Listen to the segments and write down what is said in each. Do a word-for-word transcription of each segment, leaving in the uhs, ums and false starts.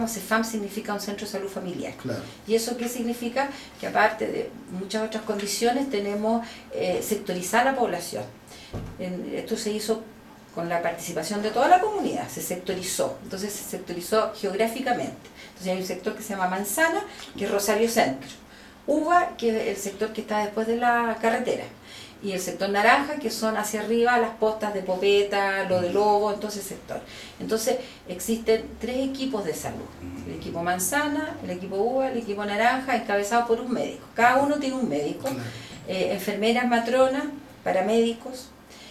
CEFAM significa un centro de salud familiar. Claro. ¿Y eso qué significa? Que aparte de muchas otras condiciones tenemos eh, sectorizada la población. En, esto se hizo con la participación de toda la comunidad, se sectorizó, entonces se sectorizó geográficamente. Entonces hay un sector que se llama Manzana, que es Rosario Centro, Uva, que es el sector que está después de la carretera, y el sector Naranja, que son hacia arriba las postas de Popeta, lo de Lobo, entonces sector. Entonces existen tres equipos de salud, el equipo Manzana, el equipo Uva, el equipo Naranja, encabezados por un médico. Cada uno tiene un médico, eh, enfermeras, matronas, paramédicos,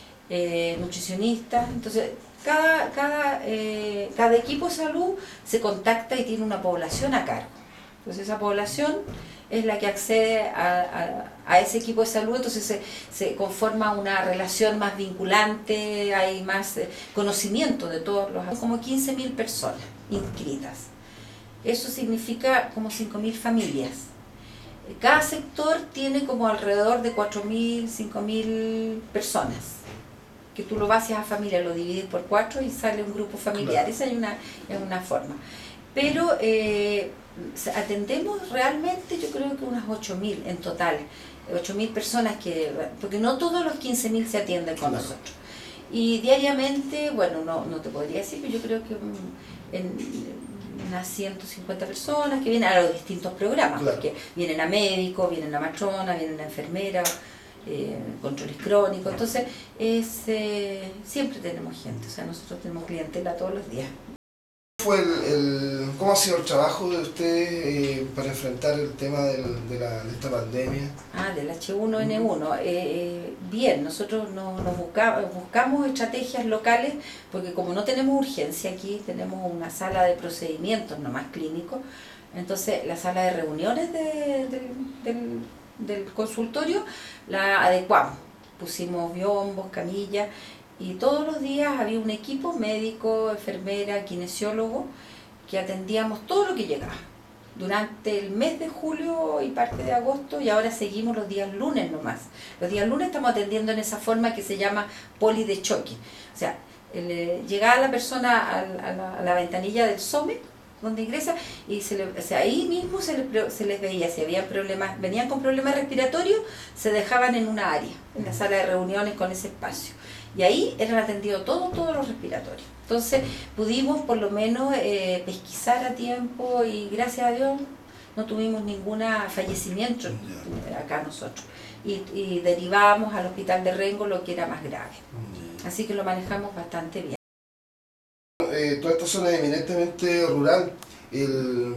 eh, nutricionistas. Entonces cada, cada, eh, cada equipo de salud se contacta y tiene una población a cargo. Entonces esa población es la que accede a, a, a ese equipo de salud, entonces se, se conforma una relación más vinculante, hay más eh, conocimiento de todos los... como quince mil personas inscritas. Eso significa como cinco mil familias. Cada sector tiene como alrededor de cuatro mil, cinco mil personas. Que tú lo vas a familia, lo divides por cuatro y sale un grupo familiar. Claro. Esa es una, es una forma. Pero eh, atendemos realmente, yo creo que unas ocho mil en total, ocho mil personas, que porque no todos los quince mil se atienden con claro. nosotros. Y diariamente, bueno, no, no te podría decir, pero yo creo que en unas ciento cincuenta personas que vienen a los distintos programas, claro. porque vienen a médicos, vienen a matrona, vienen a enfermeras, eh, controles crónicos, entonces es, eh, siempre tenemos gente, o sea, nosotros tenemos clientela todos los días. Fue el, el, ¿Cómo ha sido el trabajo de usted eh, para enfrentar el tema del, de, la, de esta pandemia? Ah, del H uno N uno. Eh, eh, bien, nosotros no, nos busca, buscamos estrategias locales, porque como no tenemos urgencia aquí, tenemos una sala de procedimientos nomás clínicos, entonces la sala de reuniones de, de, del, del consultorio la adecuamos. Pusimos biombos, camillas, y todos los días había un equipo médico, enfermera, kinesiólogo, que atendíamos todo lo que llegaba. Durante el mes de julio y parte de agosto, y ahora seguimos los días lunes nomás. Los días lunes estamos atendiendo en esa forma que se llama poli de choque. O sea, el, llegaba la persona a la, a la ventanilla del SOME, donde ingresa, y se le, o sea, ahí mismo se les, se les veía si había problemas, venían con problemas respiratorios, se dejaban en una área, en la sala de reuniones con ese espacio. Y ahí eran atendidos todos, todos los respiratorios. Entonces pudimos por lo menos eh, pesquisar a tiempo y gracias a Dios no tuvimos ningún fallecimiento acá nosotros. Y, y derivamos al hospital de Rengo lo que era más grave. Así que lo manejamos bastante bien. Eh, toda esta zona es eminentemente rural. El,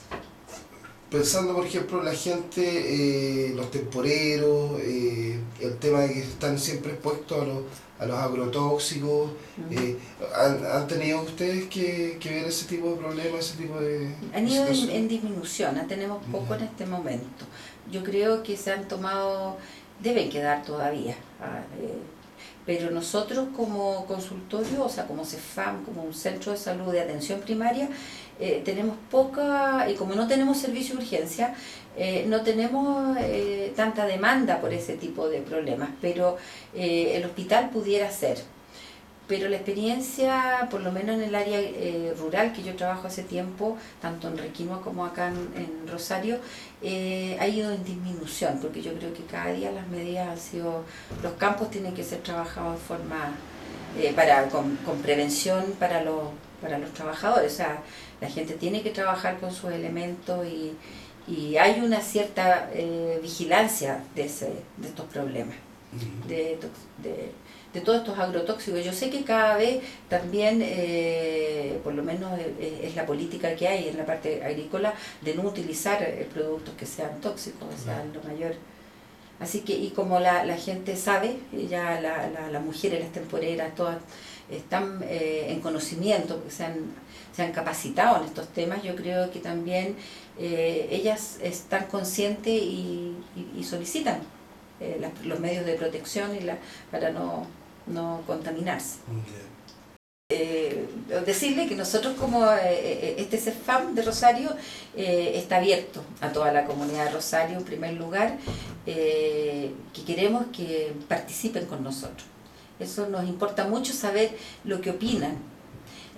pensando por ejemplo la gente, eh, los temporeros, eh, el tema de que están siempre expuestos a los, a los agrotóxicos, uh-huh. eh, ¿han, ¿han tenido ustedes que, que ver ese tipo de problemas, ese tipo de... Han ido en, en disminución, tenemos poco uh-huh. en este momento. Yo creo que se han tomado, deben quedar todavía, eh, pero nosotros como consultorio, o sea, como CEFAM, como un centro de salud de atención primaria, eh, tenemos poca, y como no tenemos servicio de urgencia, eh, no tenemos eh, tanta demanda por ese tipo de problemas, pero eh, el hospital pudiera ser. Pero la experiencia, por lo menos en el área eh, rural que yo trabajo hace tiempo, tanto en Requinoa como acá en, en Rosario, eh, ha ido en disminución, porque yo creo que cada día las medidas han sido, los campos tienen que ser trabajados de forma, eh, para, con, con prevención para los, para los trabajadores, o sea, la gente tiene que trabajar con sus elementos y, y hay una cierta eh, vigilancia de, ese, de estos problemas, de, de de todos estos agrotóxicos. Yo sé que cada vez también, eh, por lo menos es, es la política que hay en la parte agrícola, de no utilizar eh, productos que sean tóxicos, o sea, lo mayor. Así que, y como la, la gente sabe, ya la, la, las mujeres, las temporeras, todas están eh, en conocimiento, porque se han, se han capacitado en estos temas, yo creo que también eh, ellas están conscientes y, y, y solicitan eh, las, los medios de protección y la, para no no contaminarse. Okay. Eh, decirle que nosotros como eh, este CEFAM de Rosario eh, está abierto a toda la comunidad de Rosario en primer lugar, eh, que queremos que participen con nosotros. Eso nos importa mucho saber lo que opinan.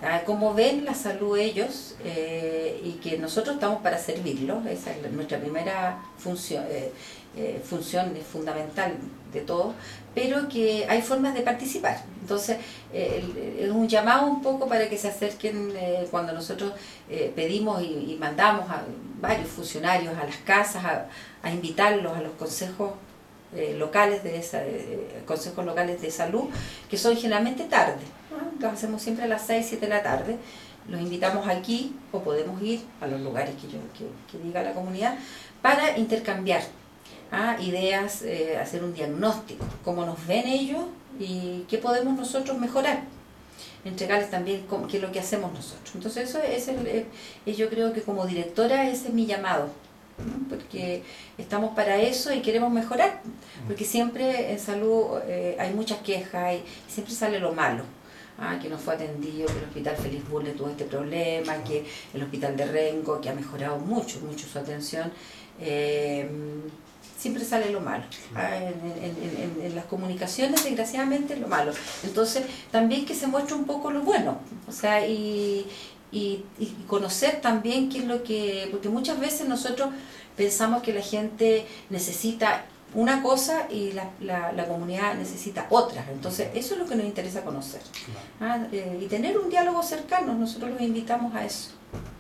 a cómo ven la salud ellos eh, y que nosotros estamos para servirlos. Esa es nuestra primera función, eh, eh, función fundamental de todo, pero que hay formas de participar. Entonces eh, es un llamado un poco para que se acerquen eh, cuando nosotros eh, pedimos y, y mandamos a varios funcionarios a las casas a, a invitarlos a los consejos Eh, locales de esa, eh, consejos locales de salud, que son generalmente tarde, ¿no? Los hacemos siempre a las seis, siete de la tarde, los invitamos aquí o podemos ir a los lugares que, yo, que, que diga la comunidad para intercambiar ¿ah? ideas, eh, hacer un diagnóstico, cómo nos ven ellos y qué podemos nosotros mejorar, entregarles también cómo, qué es lo que hacemos nosotros. Entonces eso es el, eh, yo creo que como directora ese es mi llamado, porque estamos para eso y queremos mejorar, porque siempre en salud eh, hay muchas quejas y siempre sale lo malo, ah, que no fue atendido, que el Hospital Félix Bulnes tuvo este problema, que el Hospital de Rengo, que ha mejorado mucho, mucho su atención, eh, siempre sale lo malo, ah, en, en, en, en las comunicaciones desgraciadamente lo malo, entonces también que se muestre un poco lo bueno, o sea, y Y, y conocer también qué es lo que, porque muchas veces nosotros pensamos que la gente necesita una cosa y la, la, la comunidad necesita otra, entonces eso es lo que nos interesa conocer, ¿ah? eh, y tener un diálogo cercano, nosotros los invitamos a eso.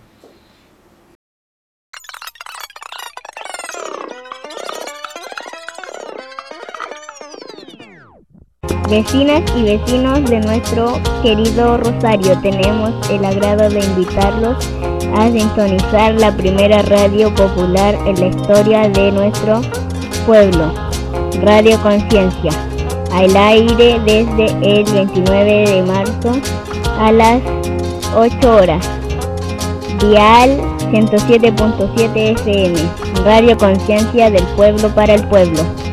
Vecinas y vecinos de nuestro querido Rosario, tenemos el agrado de invitarlos a sintonizar la primera radio popular en la historia de nuestro pueblo, Radio Conciencia, al aire desde el veintinueve de marzo a las ocho horas, dial ciento siete punto siete F M, Radio Conciencia del pueblo para el pueblo.